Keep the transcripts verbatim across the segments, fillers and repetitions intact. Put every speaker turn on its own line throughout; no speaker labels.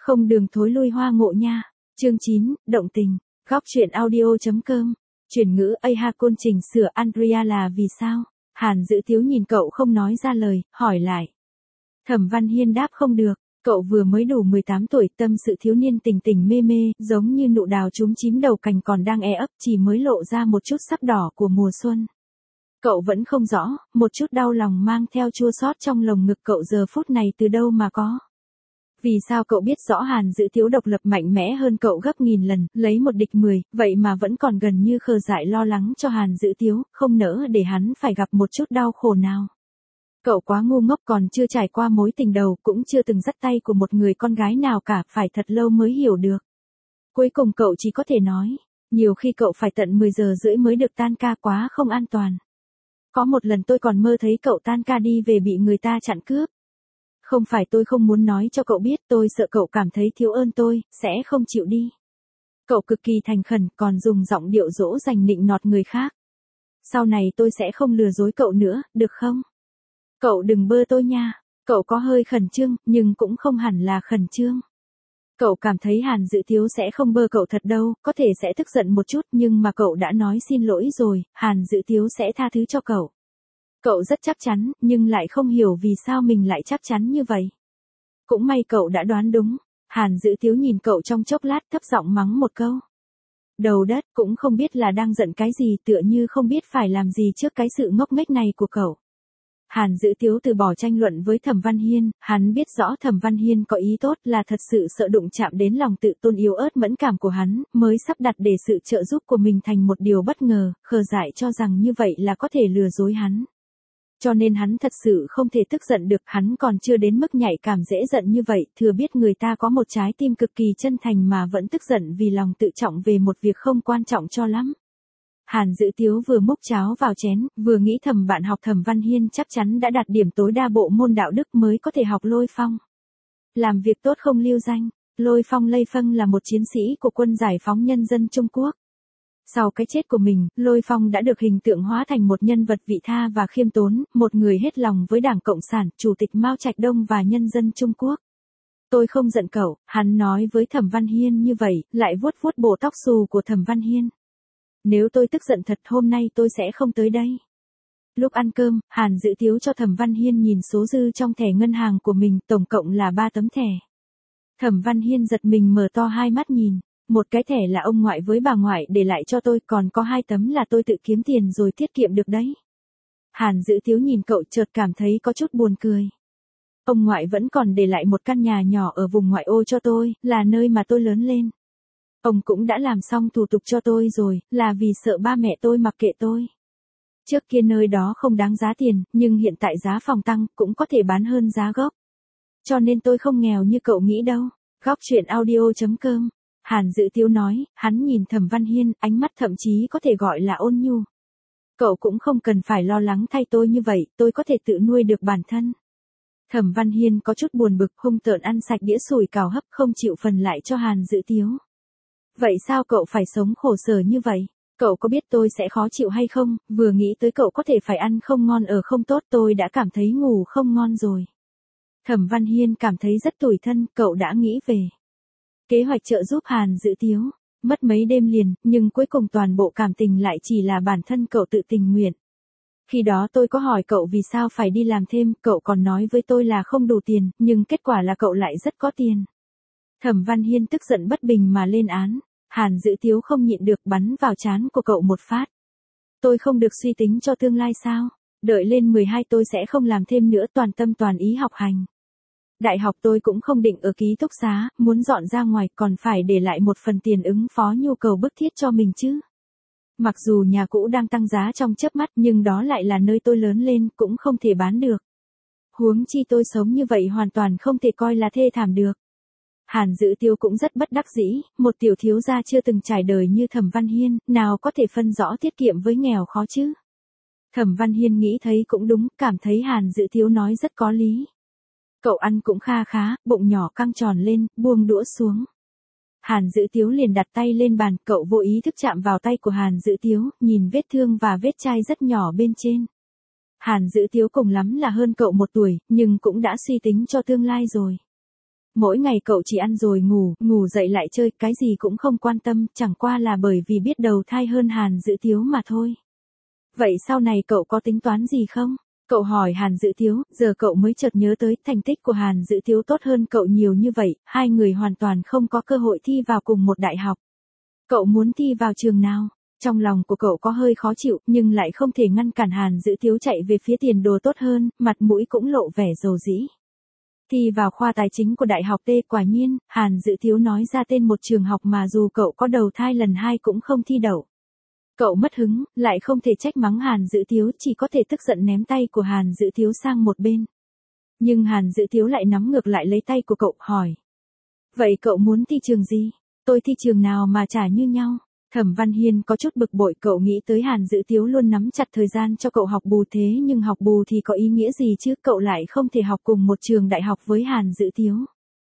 Không đường thối lui hoa ngộ nha. Chương chín, động tình. Góc truyện audio.com. Chuyển ngữ A ha côn chỉnh sửa Andrea là vì sao? Hàn Dữ Tiếu nhìn cậu không nói ra lời, hỏi lại. Thẩm Văn Hiên đáp không được, cậu vừa mới đủ mười tám tuổi, tâm sự thiếu niên tình tình mê mê, giống như nụ đào trúng chín đầu cành còn đang e ấp, chỉ mới lộ ra một chút sắc đỏ của mùa xuân. Cậu vẫn không rõ, một chút đau lòng mang theo chua xót trong lồng ngực cậu giờ phút này từ đâu mà có. Vì sao cậu biết rõ Hàn Dữ Tiếu độc lập mạnh mẽ hơn cậu gấp nghìn lần, lấy một địch mười, vậy mà vẫn còn gần như khờ dại lo lắng cho Hàn Dữ Tiếu, không nỡ để hắn phải gặp một chút đau khổ nào. Cậu quá ngu ngốc, còn chưa trải qua mối tình đầu, cũng chưa từng dắt tay của một người con gái nào cả, phải thật lâu mới hiểu được. Cuối cùng cậu chỉ có thể nói, nhiều khi cậu phải tận mười giờ rưỡi mới được tan ca, quá không an toàn. Có một lần tôi còn mơ thấy cậu tan ca đi về bị người ta chặn cướp. Không phải tôi không muốn nói cho cậu biết, tôi sợ cậu cảm thấy thiếu ơn tôi, sẽ không chịu đi. Cậu cực kỳ thành khẩn, còn dùng giọng điệu dỗ dành nịnh nọt người khác. Sau này tôi sẽ không lừa dối cậu nữa, được không? Cậu đừng bơ tôi nha. Cậu có hơi khẩn trương, nhưng cũng không hẳn là khẩn trương. Cậu cảm thấy Hàn Dữ Tiếu sẽ không bơ cậu thật đâu, có thể sẽ tức giận một chút, nhưng mà cậu đã nói xin lỗi rồi, Hàn Dữ Tiếu sẽ tha thứ cho cậu. Cậu rất chắc chắn, nhưng lại không hiểu vì sao mình lại chắc chắn như vậy. Cũng may cậu đã đoán đúng. Hàn Dữ Tiếu nhìn cậu trong chốc lát, thấp giọng mắng một câu. Đầu đất, cũng không biết là đang giận cái gì, tựa như không biết phải làm gì trước cái sự ngốc nghếch này của cậu. Hàn Dữ Tiếu từ bỏ tranh luận với Thẩm Văn Hiên, hắn biết rõ Thẩm Văn Hiên có ý tốt, là thật sự sợ đụng chạm đến lòng tự tôn yếu ớt mẫn cảm của hắn, mới sắp đặt để sự trợ giúp của mình thành một điều bất ngờ, khờ dại cho rằng như vậy là có thể lừa dối hắn. Cho nên hắn thật sự không thể tức giận được, hắn còn chưa đến mức nhạy cảm dễ giận như vậy, thừa biết người ta có một trái tim cực kỳ chân thành mà vẫn tức giận vì lòng tự trọng về một việc không quan trọng cho lắm. Hàn Dữ Tiếu vừa múc cháo vào chén, vừa nghĩ thầm bạn học Thẩm Văn Hiên chắc chắn đã đạt điểm tối đa bộ môn đạo đức mới có thể học Lôi Phong. Làm việc tốt không lưu danh, Lôi Phong Lây Phân là một chiến sĩ của quân giải phóng nhân dân Trung Quốc. Sau cái chết của mình, Lôi Phong đã được hình tượng hóa thành một nhân vật vị tha và khiêm tốn, một người hết lòng với Đảng Cộng sản, Chủ tịch Mao Trạch Đông và nhân dân Trung Quốc. Tôi không giận cậu, hắn nói với Thẩm Văn Hiên như vậy, lại vuốt vuốt bộ tóc xù của Thẩm Văn Hiên. Nếu tôi tức giận thật hôm nay tôi sẽ không tới đây. Lúc ăn cơm, Hàn Dữ Tiếu cho Thẩm Văn Hiên nhìn số dư trong thẻ ngân hàng của mình, tổng cộng là ba tấm thẻ. Thẩm Văn Hiên giật mình mở to hai mắt nhìn. Một cái thẻ là ông ngoại với bà ngoại để lại cho tôi, còn có hai tấm là tôi tự kiếm tiền rồi tiết kiệm được đấy. Hàn Dữ Tiếu nhìn cậu chợt cảm thấy có chút buồn cười. Ông ngoại vẫn còn để lại một căn nhà nhỏ ở vùng ngoại ô cho tôi, là nơi mà tôi lớn lên. Ông cũng đã làm xong thủ tục cho tôi rồi, là vì sợ ba mẹ tôi mặc kệ tôi. Trước kia nơi đó không đáng giá tiền, nhưng hiện tại giá phòng tăng, cũng có thể bán hơn giá gốc. Cho nên tôi không nghèo như cậu nghĩ đâu. Góc truyện audio.com. Hàn Dữ Tiếu nói, hắn nhìn Thẩm Văn Hiên, ánh mắt thậm chí có thể gọi là ôn nhu. Cậu cũng không cần phải lo lắng thay tôi như vậy, tôi có thể tự nuôi được bản thân. Thẩm Văn Hiên có chút buồn bực, hung tợn ăn sạch đĩa sủi cảo hấp, không chịu phần lại cho Hàn Dữ Tiếu. Vậy sao cậu phải sống khổ sở như vậy? Cậu có biết tôi sẽ khó chịu hay không? Vừa nghĩ tới cậu có thể phải ăn không ngon ở không tốt, tôi đã cảm thấy ngủ không ngon rồi. Thẩm Văn Hiên cảm thấy rất tủi thân, cậu đã nghĩ về kế hoạch trợ giúp Hàn Dữ Tiếu. Mất mấy đêm liền, nhưng cuối cùng toàn bộ cảm tình lại chỉ là bản thân cậu tự tình nguyện. Khi đó tôi có hỏi cậu vì sao phải đi làm thêm, cậu còn nói với tôi là không đủ tiền, nhưng kết quả là cậu lại rất có tiền. Thẩm Văn Hiên tức giận bất bình mà lên án. Hàn Dữ Tiếu không nhịn được bắn vào trán của cậu một phát. Tôi không được suy tính cho tương lai sao? Đợi lên mười hai tôi sẽ không làm thêm nữa, toàn tâm toàn ý học hành. Đại học tôi cũng không định ở ký túc xá, muốn dọn ra ngoài còn phải để lại một phần tiền ứng phó nhu cầu bức thiết cho mình chứ. Mặc dù nhà cũ đang tăng giá trong chớp mắt, nhưng đó lại là nơi tôi lớn lên, cũng không thể bán được. Huống chi tôi sống như vậy hoàn toàn không thể coi là thê thảm được. Hàn Dữ Tiếu cũng rất bất đắc dĩ, một tiểu thiếu gia chưa từng trải đời như Thẩm Văn Hiên, nào có thể phân rõ tiết kiệm với nghèo khó chứ. Thẩm Văn Hiên nghĩ thấy cũng đúng, cảm thấy Hàn Dữ Tiếu nói rất có lý. Cậu ăn cũng kha khá, bụng nhỏ căng tròn lên, buông đũa xuống. Hàn Dữ Tiếu liền đặt tay lên bàn, cậu vô ý thức chạm vào tay của Hàn Dữ Tiếu, nhìn vết thương và vết chai rất nhỏ bên trên. Hàn Dữ Tiếu cùng lắm là hơn cậu một tuổi, nhưng cũng đã suy tính cho tương lai rồi. mỗi ngày cậu chỉ ăn rồi ngủ, ngủ dậy lại chơi, cái gì cũng không quan tâm, chẳng qua là bởi vì biết đầu thai hơn Hàn Dữ Tiếu mà thôi. Vậy sau này cậu có tính toán gì không? Cậu hỏi Hàn Dữ Tiếu, giờ cậu mới chợt nhớ tới thành tích của Hàn Dữ Tiếu tốt hơn cậu nhiều như vậy, hai người hoàn toàn không có cơ hội thi vào cùng một đại học. Cậu muốn thi vào trường nào? Trong lòng của cậu có hơi khó chịu, nhưng lại không thể ngăn cản Hàn Dữ Tiếu chạy về phía tiền đồ tốt hơn, mặt mũi cũng lộ vẻ rầu rĩ. Thi vào khoa tài chính của Đại học T. Quả nhiên, Hàn Dữ Tiếu nói ra tên một trường học mà dù cậu có đầu thai lần hai cũng không thi đậu. Cậu mất hứng, lại không thể trách mắng Hàn Dữ Tiếu, chỉ có thể tức giận ném tay của Hàn Dữ Tiếu sang một bên. Nhưng Hàn Dữ Tiếu lại nắm ngược lại lấy tay của cậu, hỏi. Vậy cậu muốn thi trường gì? Tôi thi trường nào mà chả như nhau. Thẩm Văn Hiên có chút bực bội, cậu nghĩ tới Hàn Dữ Tiếu luôn nắm chặt thời gian cho cậu học bù, thế nhưng học bù thì có ý nghĩa gì chứ, cậu lại không thể học cùng một trường đại học với Hàn Dữ Tiếu.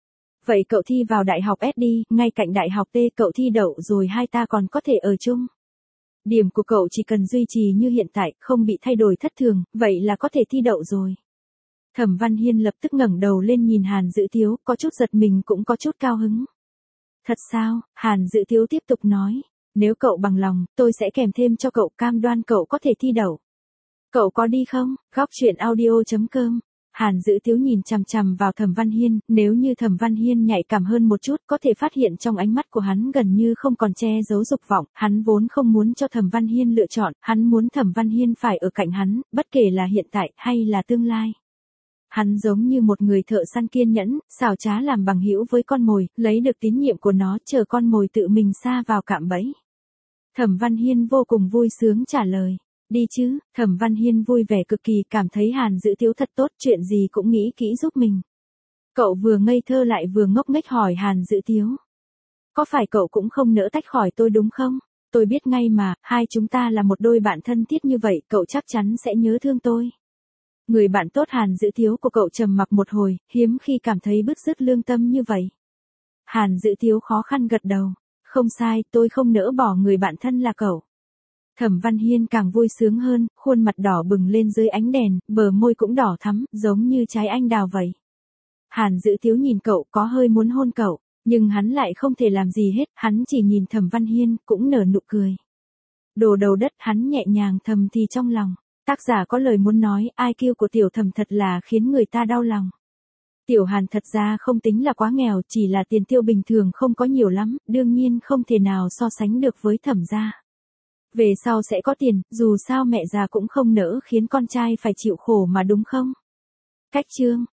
Vậy cậu thi vào đại học S đi, ngay cạnh đại học T, cậu thi đậu rồi hai ta còn có thể ở chung. Điểm của cậu chỉ cần duy trì như hiện tại, không bị thay đổi thất thường, vậy là có thể thi đậu rồi. Thẩm Văn Hiên lập tức ngẩng đầu lên nhìn Hàn Dữ Tiếu, có chút giật mình cũng có chút cao hứng. Thật sao? Hàn Dữ Tiếu tiếp tục nói. Nếu cậu bằng lòng, tôi sẽ kèm thêm cho cậu, cam đoan cậu có thể thi đậu. Cậu có đi không? Góc truyện audio chấm com. Hàn Dữ Tiếu nhìn chằm chằm vào Thẩm Văn Hiên, nếu như Thẩm Văn Hiên nhạy cảm hơn một chút, có thể phát hiện trong ánh mắt của hắn gần như không còn che giấu dục vọng, hắn vốn không muốn cho Thẩm Văn Hiên lựa chọn, hắn muốn Thẩm Văn Hiên phải ở cạnh hắn, bất kể là hiện tại hay là tương lai. Hắn giống như một người thợ săn kiên nhẫn, xảo trá làm bằng hữu với con mồi, lấy được tín nhiệm của nó, chờ con mồi tự mình sa vào cạm bẫy. Thẩm Văn Hiên vô cùng vui sướng trả lời. Đi chứ. Thẩm Văn Hiên vui vẻ cực kỳ, cảm thấy Hàn Dữ Tiếu thật tốt, chuyện gì cũng nghĩ kỹ giúp mình. Cậu vừa ngây thơ lại vừa ngốc nghếch hỏi Hàn Dữ Tiếu. Có phải cậu cũng không nỡ tách khỏi tôi đúng không? Tôi biết ngay mà, hai chúng ta là một đôi bạn thân thiết như vậy, cậu chắc chắn sẽ nhớ thương tôi. Người bạn tốt Hàn Dữ Tiếu của cậu trầm mặc một hồi, hiếm khi cảm thấy bứt rứt lương tâm như vậy. Hàn Dữ Tiếu khó khăn gật đầu. Không sai, tôi không nỡ bỏ người bạn thân là cậu. Thẩm Văn Hiên càng vui sướng hơn, khuôn mặt đỏ bừng lên dưới ánh đèn, bờ môi cũng đỏ thắm, giống như trái anh đào vậy. Hàn Dữ Tiếu nhìn cậu, có hơi muốn hôn cậu, nhưng hắn lại không thể làm gì hết, hắn chỉ nhìn Thẩm Văn Hiên, cũng nở nụ cười. Đồ đầu đất, hắn nhẹ nhàng thầm thì trong lòng. Tác giả có lời muốn nói, i kiu của tiểu Thẩm thật là khiến người ta đau lòng. Tiểu Hàn thật ra không tính là quá nghèo, chỉ là tiền tiêu bình thường không có nhiều lắm, đương nhiên không thể nào so sánh được với Thẩm gia. Về sau sẽ có tiền, dù sao mẹ già cũng không nỡ khiến con trai phải chịu khổ mà đúng không? Cách chương